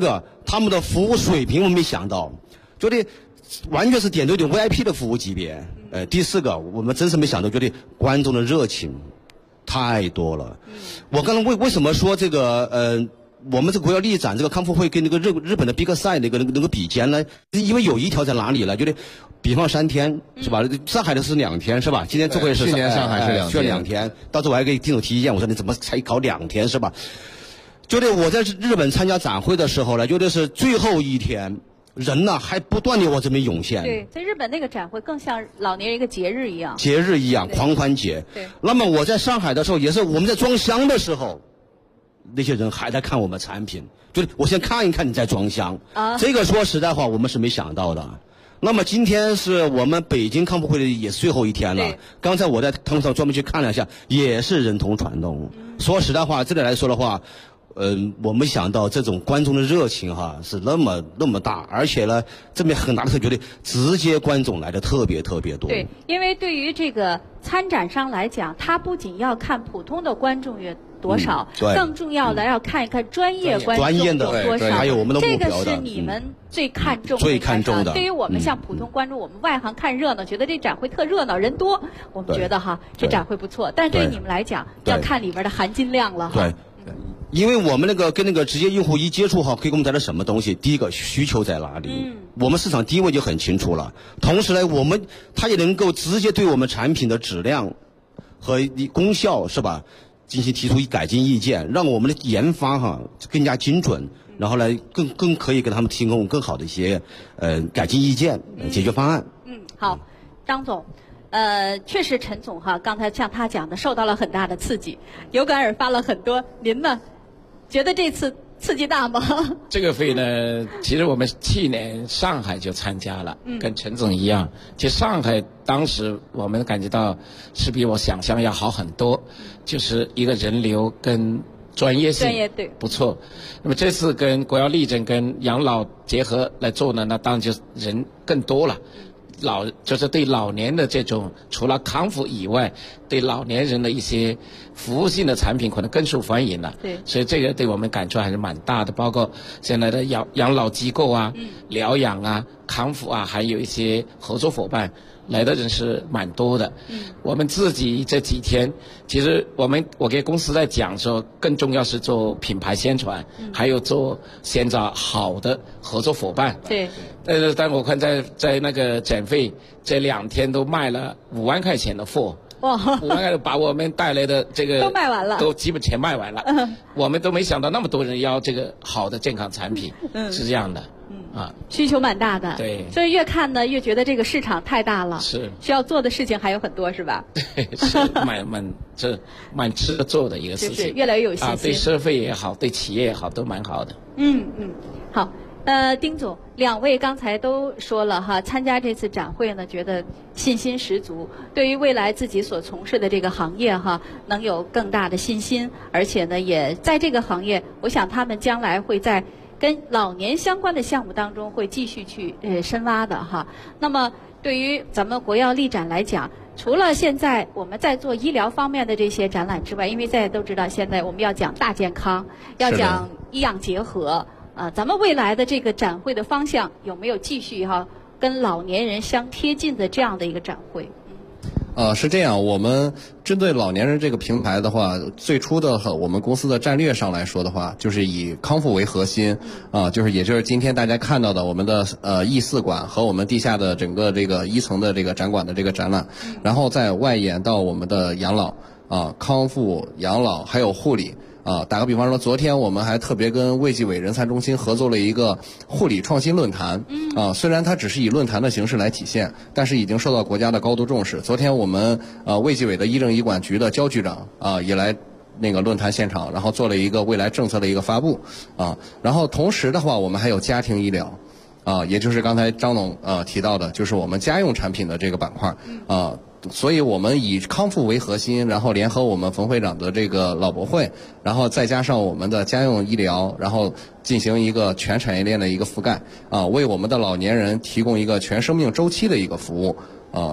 他们的服务水平我没想到，觉得完全是点对点 VIP 的服务级别。第四个，我们真是没想到，觉得观众的热情太多了。我刚才为什么说这个我们这国家力展这个康复会跟那个日本的比赛那个比肩呢？因为有一条在哪里了？觉得比方3天是吧？上海的是2天是吧？今天这回是去年上海是2天， 需要2天。到时候我还给丁总提意见，我说你怎么才搞2天是吧？觉得我在日本参加展会的时候呢，觉得是最后一天。人呢还不断地往这边涌现。 对，在日本那个展会更像老年人一个节日一样。 节日一样，狂欢节。 对。 那么我在上海的时候，也是我们在装箱的时候，那些人还在看我们产品，就是我先看一看你在装箱。啊。这个说实在话，我们是没想到的。那么今天是我们北京康复会的也是最后一天了。刚才我在汤上专门去看了一下，也是人头攒动。说实在话，这里来说的话。我没想到这种观众的热情是那么大，而且呢，这边很大的觉得直接观众来的特别多。 对，因为对于这个参展商来讲，他不仅要看普通的观众有多少，更重要的要看一看专业观众有多少。 还有我们的目标的，这个是你们最看重的。 最看重的。 对于我们像普通观众，我们外行看热闹，觉得这展会特热闹，人多，我们觉得这展会不错。但是对于你们来讲，要看里边的含金量了。 对。因为我们跟那个直接用户一接触可以给我们带来什么东西？第一个需求在哪里？我们市场定位就很清楚了。同时呢，它也能够直接对我们产品的质量和功效是吧，进行提出改进意见，让我们的研发更加精准，然后呢更可以给他们提供更好的一些改进意见、解决方案。 好，张总。确实，陈总刚才像他讲的，受到了很大的刺激，有感而发了很多。您呢，觉得这次刺激大吗？ 这个会呢，其实我们去年上海就参加了，跟陈总一样。其实上海当时我们感觉到是比我想象要好很多，就是一个人流跟专业性不错。那么这次跟国药力诊跟养老结合来做呢，那当然就人更多了。就是对老年的这种，除了康复以外，对老年人的一些服务性的产品可能更受欢迎了。 对， 所以这个对我们感触还是蛮大的。包括现在的养老机构疗养康复还有一些合作伙伴来的人是蛮多的。我们自己这几天，其实我给公司在讲说，更重要是做品牌宣传，还有先找好的合作伙伴。 对。 但我看在那个展会这2天都卖了5万块钱的货。哇！5万块把我们带来的这个都卖完了， 都基本全卖完了。我们都没想到那么多人要这个好的健康产品，是这样的。 需求蛮大的。 对。 所以越看呢，越觉得这个市场太大了。 是。 需要做的事情还有很多，是吧？ 对，是蛮值得做的一个事情。 就是越来越有信心。 对社会也好，对企业也好，都蛮好的。 好。丁总，2位刚才都说了参加这次展会呢，觉得信心十足，对于未来自己所从事的这个行业能有更大的信心，而且呢，也在这个行业，我想他们将来会在跟老年相关的项目当中会继续去深挖的那么，对于咱们国药力展来讲，除了现在我们在做医疗方面的这些展览之外，因为大家都知道，现在我们要讲大健康，要讲医养结合。咱们未来的这个展会的方向有没有继续跟老年人相贴近的这样的一个展会？ 是这样，我们针对老年人这个平台的话，最初的我们公司的战略上来说的话，就是以康复为核心也就是今天大家看到的我们的E4馆和我们地下的整个这个1层的这个展馆的这个展览，然后再外延到我们的养老康复、养老还有护理。打个比方说，昨天我们还特别跟卫计委人才中心合作了一个护理创新论坛。虽然它只是以论坛的形式来体现，但是已经受到国家的高度重视。昨天我们卫计委的医政医管局的焦局长也来那个论坛现场，然后做了一个未来政策的一个发布然后同时的话，我们还有家庭医疗也就是刚才张总提到的，就是我们家用产品的这个板块所以我们以康复为核心，然后联合我们冯会长的这个老博会，然后再加上我们的家用医疗，然后进行一个全产业链的一个覆盖为我们的老年人提供一个全生命周期的一个服务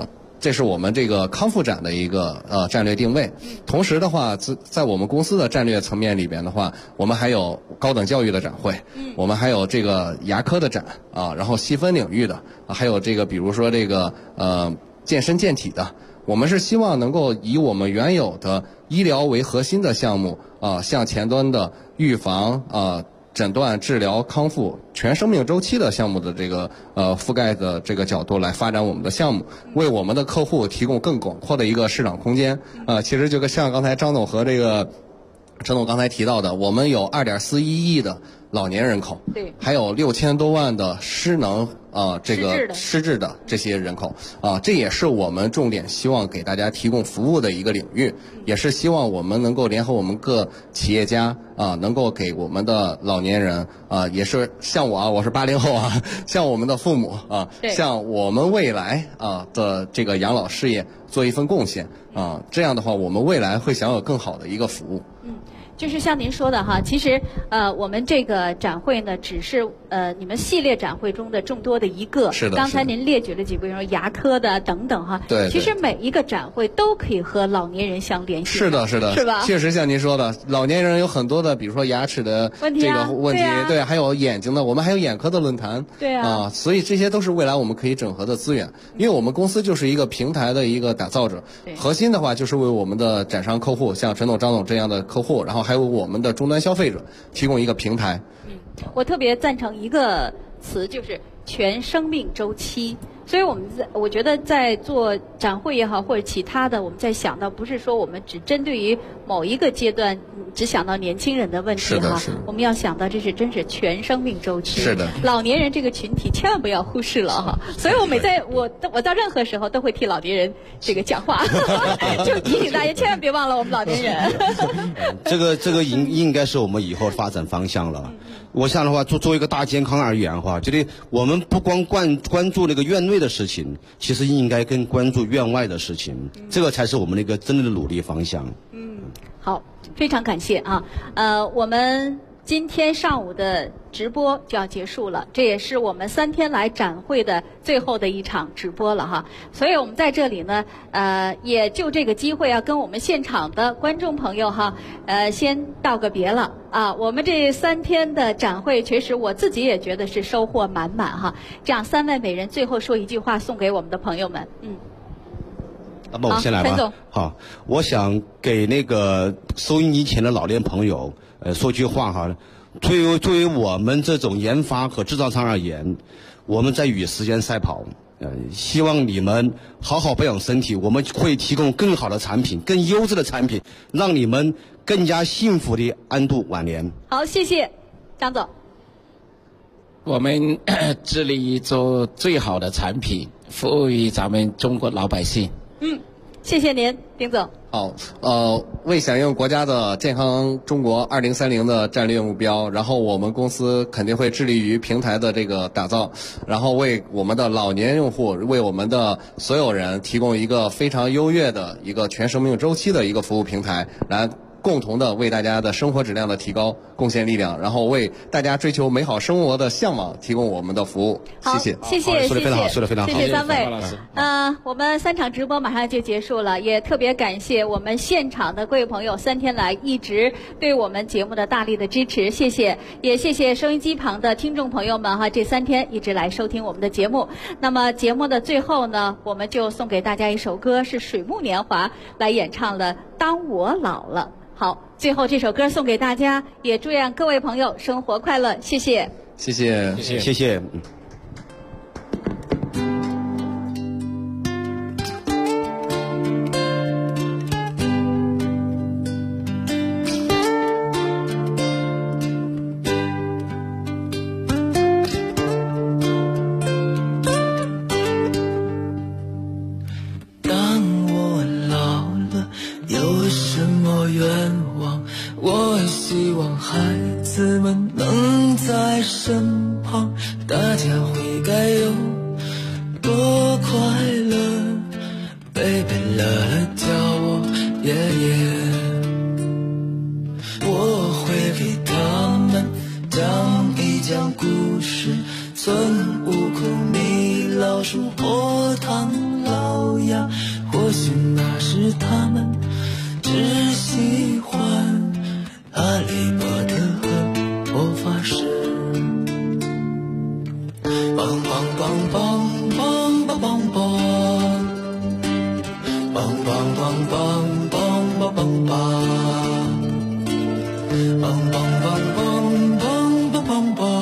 这是我们这个康复展的一个战略定位。同时的话，在我们公司的战略层面里边的话，我们还有高等教育的展会，我们还有这个牙科的展啊，然后细分领域的，还有这个比如说这个健身健体的。我们是希望能够以我们原有的医疗为核心的项目向前端的预防诊断、治疗、康复全生命周期的项目的这个覆盖的这个角度来发展我们的项目，为我们的客户提供更广阔的一个市场空间。其实就像刚才张总和这个陈总刚才提到的，我们有2.41亿的老年人口，对，还有6000多万的失能这个失智的这些人口这也是我们重点希望给大家提供服务的一个领域，也是希望我们能够联合我们各企业家能够给我们的老年人也是像我是80后像我们的父母像我们未来的这个养老事业做一份贡献这样的话我们未来会享有更好的一个服务。 就是像您说的哈，其实我们这个展会呢，只是你们系列展会中的众多的一个。 是的。 刚才您列举了几个，比如说牙科的等等哈。 对。 其实每一个展会都可以和老年人相联系。 是的，是的。 是吧？ 确实像您说的，老年人有很多的，比如说牙齿的这个问题，对，还有眼睛的，我们还有眼科的论坛。 对啊。 所以这些都是未来我们可以整合的资源，因为我们公司就是一个平台的一个打造者。核心的话就是为我们的展商客户，像陈总、张总这样的客户，然后还有我们的终端消费者提供一个平台。 我特别赞成一个词，就是全生命周期。所以我觉得在做展会也好，或者其他的，我们在想到不是说我们只针对于某一个阶段，只想到年轻人的问题哈。我们要想到这是真是全生命周期。 是的。 老年人这个群体千万不要忽视了哈。所以我到任何时候都会替老年人这个讲话，就提醒大家千万别忘了我们老年人。 这个应该是我们以后的发展方向了。我想的话，作为一个大健康而言的话，觉得我们不光关注那个院内的事情，其实应该更关注院外的事情，这个才是我们那个真正的努力方向。 好，非常感谢啊。我们今天上午的直播就要结束了，这也是我们3天来展会的最后的一场直播了哈。所以我们在这里呢，也就这个机会要跟我们现场的观众朋友哈，先道个别了啊。我们这3天的展会，确实我自己也觉得是收获满满哈。这样3位美人最后说一句话送给我们的朋友们， 那么我先来吧。 陈总。 好，我想给那个收音机前的老年朋友，说句话哈。作为我们这种研发和制造商而言，我们在与时间赛跑。希望你们好好保养身体，我们会提供更好的产品，更优质的产品，让你们更加幸福地安度晚年。 好，谢谢张总。 我们致力于做最好的产品，服务于咱们中国老百姓。 谢谢您，丁总。 好，为响应国家的健康中国2030的战略目标，然后我们公司肯定会致力于平台的这个打造，然后为我们的老年用户，为我们的所有人提供一个非常优越的一个全生命周期的一个服务平台，来共同的为大家的生活质量的提高贡献力量，然后为大家追求美好生活的向往提供我们的服务。谢谢。 谢谢。 说得非常好，说得非常好。 谢谢3位。我们3场直播马上就结束了，也特别感谢我们现场的各位朋友3天来一直对我们节目的大力的支持，谢谢。也谢谢收音机旁的听众朋友们哈，这3天一直来收听我们的节目。那么节目的最后呢，我们就送给大家一首歌，是水木年华来演唱了《当我老了》。好，最后这首歌送给大家，也祝愿各位朋友生活快乐，谢谢。 谢谢， 谢谢。 希望孩子们能在身旁，大家树或唐老鸭，或许那时他们只喜欢哈利波特和魔法师。梆梆梆梆梆梆梆梆，梆梆梆梆梆梆梆梆，梆梆梆梆梆梆梆梆。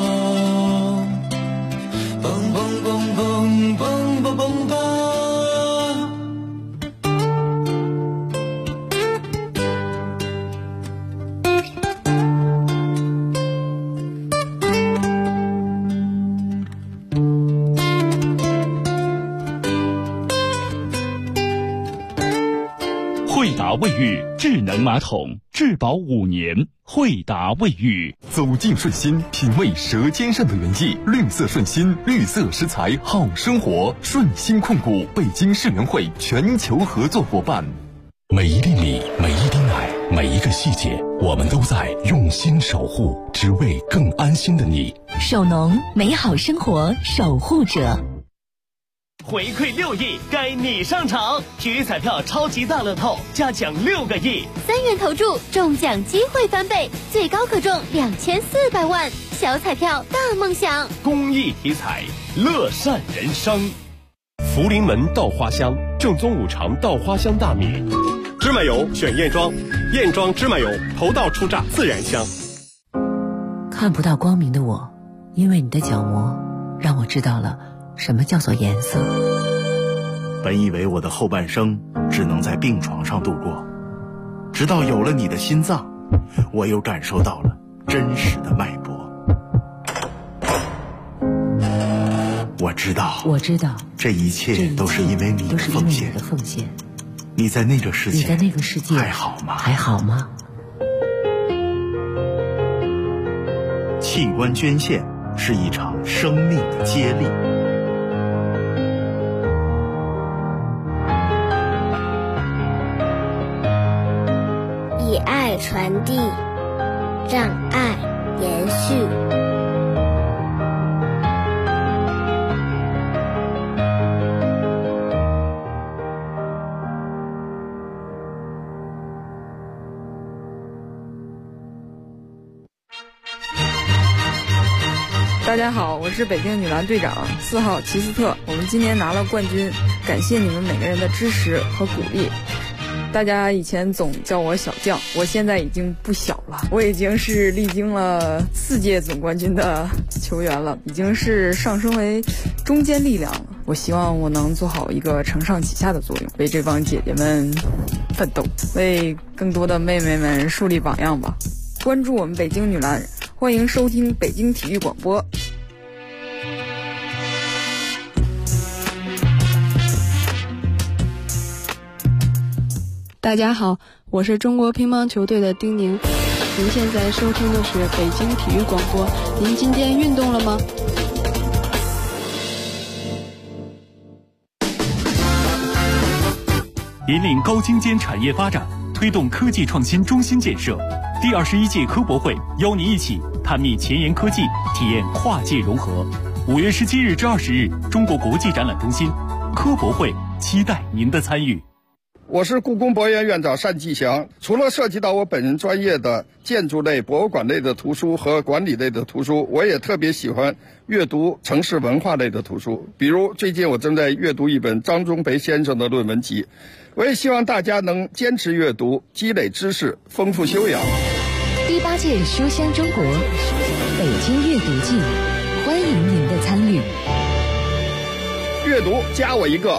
惠达卫浴智能马桶，质保5年。惠达卫浴， 走进顺心，品味舌尖上的原意。绿色顺心，绿色食材好生活。顺心控股北京世联会全球合作伙伴。 每一粒米，每一滴奶，每一个细节，我们都在用心守护，只为更安心的你。 首农，美好生活守护者。 回馈6亿，该你上场！体育彩票超级大乐透，加奖6个亿 ，3元投注，中奖机会翻倍，最高可中2400万。小彩票大梦想， 公益体彩，乐善人生。 福临门稻花香，正宗5常稻花香大米，芝麻油选燕庄，燕庄芝麻油，头道出榨自然香。 看不到光明的我，因为你的角膜，让我知道了什么叫做颜色。 本以为我的后半生只能在病床上度过，直到有了你的心脏，我又感受到了真实的脉搏。我知道，这一切都是因为你的奉献。你在那个世界还好吗？器官捐献是一场生命的接力。 以爱传递，让爱延续。 大家好，我是北京女篮队长4号齐斯特。我们今年拿了冠军，感谢你们每个人的支持和鼓励。大家以前总叫我小将，我现在已经不小了，我已经是历经了4届总冠军的球员了，已经是上升为中坚力量了。我希望我能做好一个承上启下的作用，为这帮姐姐们奋斗，为更多的妹妹们树立榜样吧。关注我们北京女篮，欢迎收听北京体育广播。 大家好，我是中国乒乓球队的丁宁。您现在收听的是北京体育广播。您今天运动了吗？ 引领高精尖产业发展，推动科技创新中心建设。第21届科博会邀您一起探秘前沿科技，体验跨界融合。5月17日至20日，中国国际展览中心科博会，期待您的参与。 我是故宫博物院院长单霁翔。除了涉及到我本人专业的建筑类、博物馆类的图书和管理类的图书，我也特别喜欢阅读城市文化类的图书。比如最近我正在阅读一本张忠培先生的论文集。我也希望大家能坚持阅读，积累知识，丰富修养。 第8届书香中国北京阅读季，欢迎您的参与。 阅读加我一个。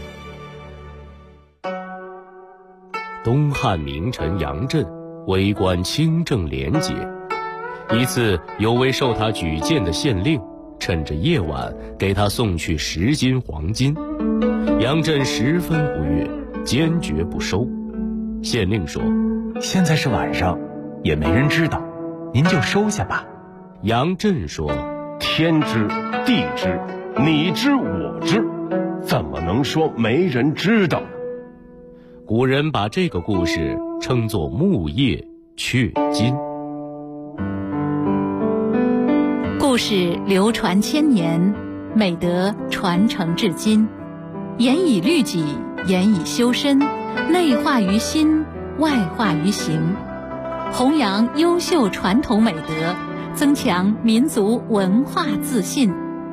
东汉名臣杨震为官清正廉洁，一次有位受他举荐的县令趁着夜晚给他送去10斤黄金，杨震十分不悦，坚决不收。县令说：“ 现在是晚上，也没人知道，您就收下吧。” 杨震说：“ 天知地知，你知我知，怎么能说没人知道呢？” 古人把这个故事称作木叶雀金。 故事流传千年， 美德传承至今，严以律己，严以修身，内化于心，外化于行，弘扬优秀传统美德，增强民族文化自信。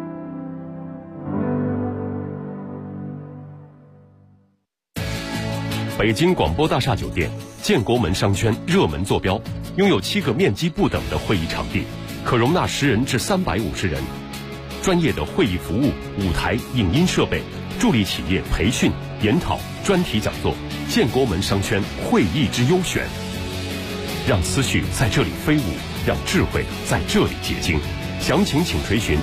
北京广播大厦酒店建国门商圈热门坐标，拥有7个面积不等的会议场地，可容纳10人至350人。专业的会议服务、舞台、影音设备，助力企业培训、研讨、专题讲座。建国门商圈会议之优选，让思绪在这里飞舞，让智慧在这里结晶。详情请垂询